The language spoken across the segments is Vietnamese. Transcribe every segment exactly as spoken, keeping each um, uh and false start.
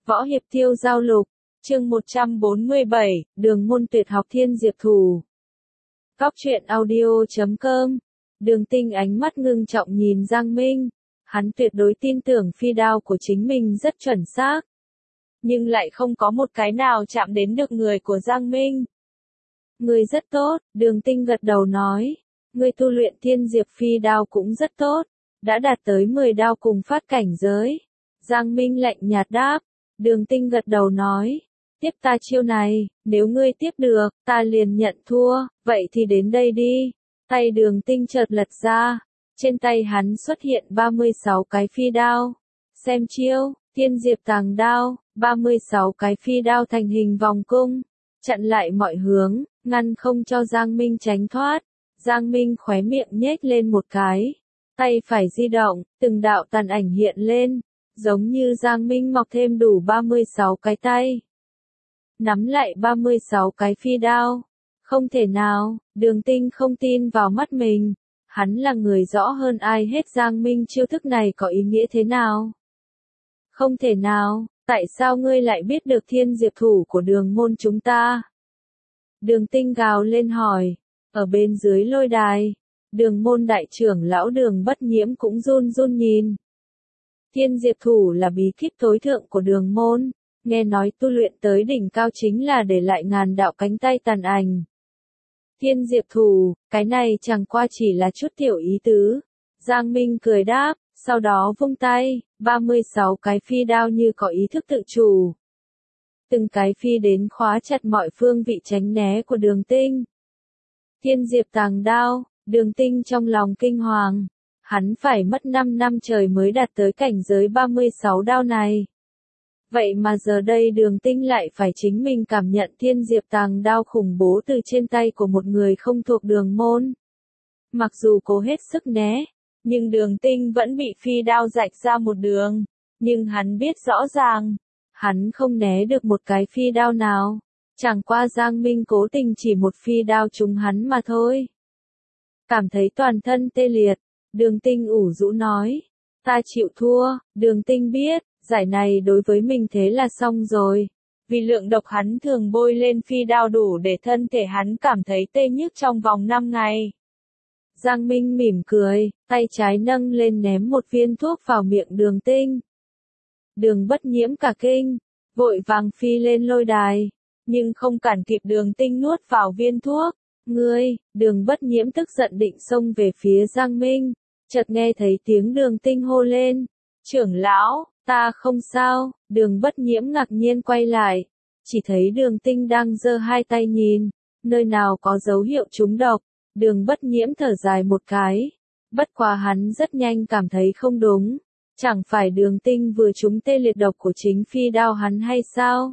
Võ Hiệp Tiêu Giao Lục, chương một trăm bốn mươi bảy, Đường môn tuyệt học Thiên Diệp Thủ. Góc truyện audio chấm com. Đường Tinh ánh mắt ngưng trọng nhìn Giang Minh, hắn tuyệt đối tin tưởng phi đao của chính mình rất chuẩn xác. Nhưng lại không có một cái nào chạm đến được người của Giang Minh. Người rất tốt, Đường Tinh gật đầu nói. Người tu luyện Thiên Diệp phi đao cũng rất tốt, đã đạt tới mười đao cùng phát cảnh giới. Giang Minh lạnh nhạt đáp. Đường Tinh gật đầu nói. Tiếp ta chiêu này, nếu ngươi tiếp được, ta liền nhận thua, vậy thì đến đây đi. Tay Đường Tinh chợt lật ra, trên tay hắn xuất hiện ba mươi sáu cái phi đao. Xem chiêu, Thiên Diệp tàng đao, ba mươi sáu cái phi đao thành hình vòng cung, chặn lại mọi hướng, ngăn không cho Giang Minh tránh thoát. Giang Minh khóe miệng nhếch lên một cái, tay phải di động, từng đạo tàn ảnh hiện lên, giống như Giang Minh mọc thêm đủ ba mươi sáu cái tay. Nắm lại ba mươi sáu cái phi đao. Không thể nào, Đường Tinh không tin vào mắt mình. Hắn là người rõ hơn ai hết Giang Minh chiêu thức này có ý nghĩa thế nào. Không thể nào, tại sao ngươi lại biết được Thiên Diệp thủ của đường môn chúng ta? Đường Tinh gào lên hỏi. Ở bên dưới lôi đài, đường môn đại trưởng lão Đường Bất Nhiễm cũng run run nhìn. Thiên Diệp thủ là bí kíp tối thượng của đường môn, nghe nói tu luyện tới đỉnh cao chính là để lại ngàn đạo cánh tay tàn ảnh. Thiên Diệp thủ, cái này chẳng qua chỉ là chút tiểu ý tứ. Giang Minh cười đáp, sau đó vung tay, ba mươi sáu cái phi đao như có ý thức tự chủ. Từng cái phi đến khóa chặt mọi phương vị tránh né của Đường Tinh. Thiên Diệp tàng đao, Đường Tinh trong lòng kinh hoàng. Hắn phải mất năm năm trời mới đạt tới cảnh giới ba mươi sáu đao này. Vậy mà giờ đây Đường Tinh lại phải chính mình cảm nhận Thiên Diệp tàng đao khủng bố từ trên tay của một người không thuộc đường môn. Mặc dù cố hết sức né, nhưng Đường Tinh vẫn bị phi đao rạch ra một đường. Nhưng hắn biết rõ ràng, hắn không né được một cái phi đao nào. Chẳng qua Giang Minh cố tình chỉ một phi đao trúng hắn mà thôi. Cảm thấy toàn thân tê liệt, Đường Tinh ủ rũ nói. Ta chịu thua. Đường Tinh biết, giải này đối với mình thế là xong rồi. Vì lượng độc hắn thường bôi lên phi đao đủ để thân thể hắn cảm thấy tê nhức trong vòng năm ngày. Giang Minh mỉm cười, tay trái nâng lên ném một viên thuốc vào miệng Đường Tinh. Đường Bất Nhiễm cả kinh, vội vàng phi lên lôi đài, nhưng không cản kịp Đường Tinh nuốt vào viên thuốc. Ngươi, Đường Bất Nhiễm tức giận định xông về phía Giang Minh, chợt nghe thấy tiếng Đường Tinh hô lên. Trưởng lão, ta không sao. Đường Bất Nhiễm ngạc nhiên quay lại, chỉ thấy Đường Tinh đang giơ hai tay nhìn, nơi nào có dấu hiệu trúng độc. Đường Bất Nhiễm thở dài một cái, bất quá hắn rất nhanh cảm thấy không đúng. Chẳng phải Đường Tinh vừa trúng tê liệt độc của chính phi đao hắn hay sao?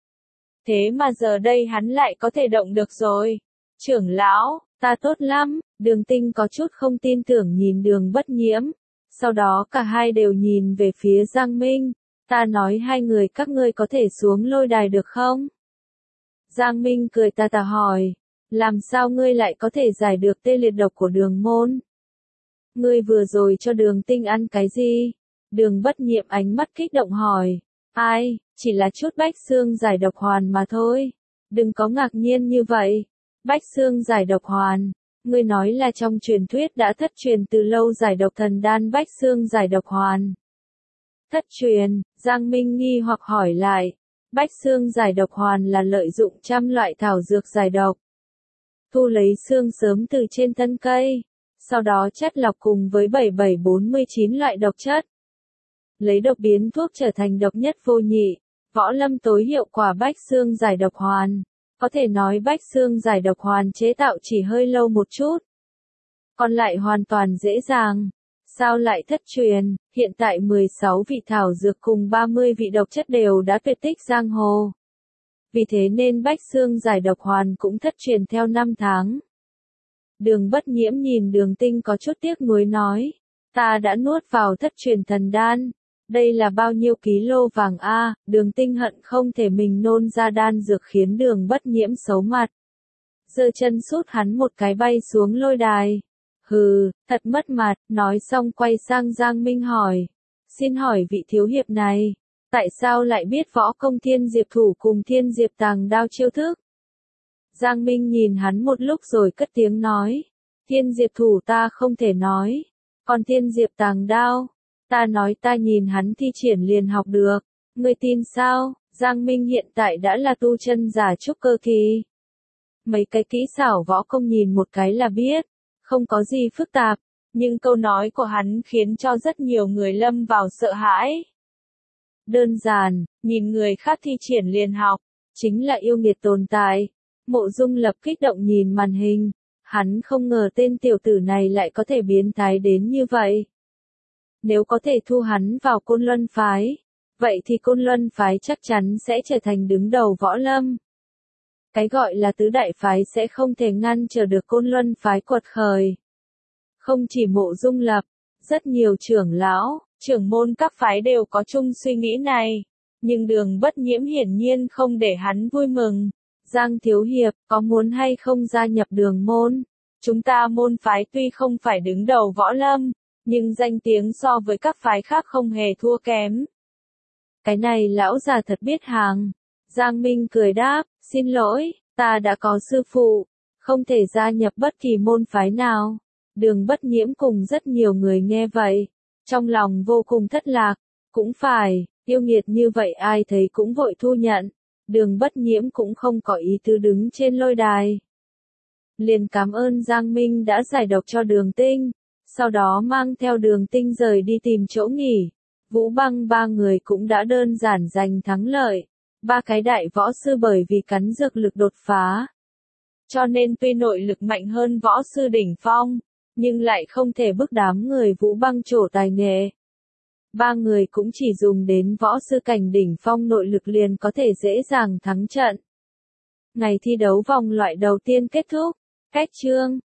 Thế mà giờ đây hắn lại có thể động được rồi. Trưởng lão, ta tốt lắm. Đường Tinh có chút không tin tưởng nhìn Đường Bất Nhiễm. Sau đó cả hai đều nhìn về phía Giang Minh. Ta nói hai người các ngươi có thể xuống lôi đài được không? Giang Minh cười tà tà hỏi. Làm sao ngươi lại có thể giải được tê liệt độc của đường môn? Ngươi vừa rồi cho Đường Tinh ăn cái gì? Đường Bất Nhiễm ánh mắt kích động hỏi. Ai, chỉ là chút bách xương giải độc hoàn mà thôi. Đừng có ngạc nhiên như vậy. Bách xương giải độc hoàn. Ngươi nói là trong truyền thuyết đã thất truyền từ lâu giải độc thần đan bách xương giải độc hoàn. Thất truyền, Giang Minh nghi hoặc hỏi lại. Bách xương giải độc hoàn là lợi dụng trăm loại thảo dược giải độc. Thu lấy xương sớm từ trên thân cây. Sau đó chất lọc cùng với bảy bảy bốn mươi chín loại độc chất. Lấy độc biến thuốc trở thành độc nhất vô nhị. Võ lâm tối hiệu quả bách xương giải độc hoàn. Có thể nói bách xương giải độc hoàn chế tạo chỉ hơi lâu một chút. Còn lại hoàn toàn dễ dàng. Sao lại thất truyền? Hiện tại mười sáu vị thảo dược cùng ba mươi vị độc chất đều đã tuyệt tích giang hồ. Vì thế nên bách xương giải độc hoàn cũng thất truyền theo năm tháng. Đường Bất Nhiễm nhìn Đường Tinh có chút tiếc nuối nói. Ta đã nuốt vào thất truyền thần đan. Đây là bao nhiêu ký lô vàng a? Đường Tinh hận không thể mình nôn ra đan dược khiến Đường Bất Nhiễm xấu mặt. Giơ chân sút hắn một cái bay xuống lôi đài. Hừ, thật mất mặt. Nói xong quay sang Giang Minh hỏi. Xin hỏi vị thiếu hiệp này, Tại sao lại biết võ công Thiên Diệp Thủ cùng Thiên Diệp Tàng Đao chiêu thức? Giang Minh nhìn hắn một lúc rồi cất tiếng nói. Thiên Diệp Thủ ta không thể nói. Còn Thiên Diệp Tàng Đao, ta nói ta nhìn hắn thi triển liền học được. Ngươi tin sao? Giang Minh hiện tại đã là tu chân giả trúc cơ kỳ. Mấy cái kỹ xảo võ công nhìn một cái là biết, không có gì phức tạp, nhưng câu nói của hắn khiến cho rất nhiều người lâm vào sợ hãi. Đơn giản, nhìn người khác thi triển liền học, chính là yêu nghiệt tồn tại. Mộ Dung Lập kích động nhìn màn hình, hắn không ngờ tên tiểu tử này lại có thể biến thái đến như vậy. Nếu có thể thu hắn vào Côn Luân phái, vậy thì Côn Luân phái chắc chắn sẽ trở thành đứng đầu võ lâm. Cái gọi là tứ đại phái sẽ không thể ngăn trở được Côn Luân phái quật khởi. Không chỉ Mộ Dung Lập, rất nhiều trưởng lão, trưởng môn các phái đều có chung suy nghĩ này, nhưng Đường Bất Nhiễm hiển nhiên không để hắn vui mừng. Giang Thiếu Hiệp, có muốn hay không gia nhập Đường môn? Chúng ta môn phái tuy không phải đứng đầu võ lâm, nhưng danh tiếng so với các phái khác không hề thua kém. Cái này lão già thật biết hàng. Giang Minh cười đáp, xin lỗi, ta đã có sư phụ, không thể gia nhập bất kỳ môn phái nào. Đường Bất Nhiễm cùng rất nhiều người nghe vậy, trong lòng vô cùng thất lạc, cũng phải, yêu nghiệt như vậy ai thấy cũng vội thu nhận. Đường Bất Nhiễm cũng không có ý tứ đứng trên lôi đài. Liền cảm ơn Giang Minh đã giải độc cho Đường Tinh, sau đó mang theo Đường Tinh rời đi tìm chỗ nghỉ. Vũ Băng ba người cũng đã đơn giản giành thắng lợi. Ba cái đại võ sư bởi vì cắn dược lực đột phá. Cho nên tuy nội lực mạnh hơn võ sư đỉnh phong, nhưng lại không thể bức đám người Vũ Băng trổ tài nghệ. Ba người cũng chỉ dùng đến võ sư cảnh đỉnh phong nội lực liền có thể dễ dàng thắng trận. Ngày thi đấu vòng loại đầu tiên kết thúc. Cách chương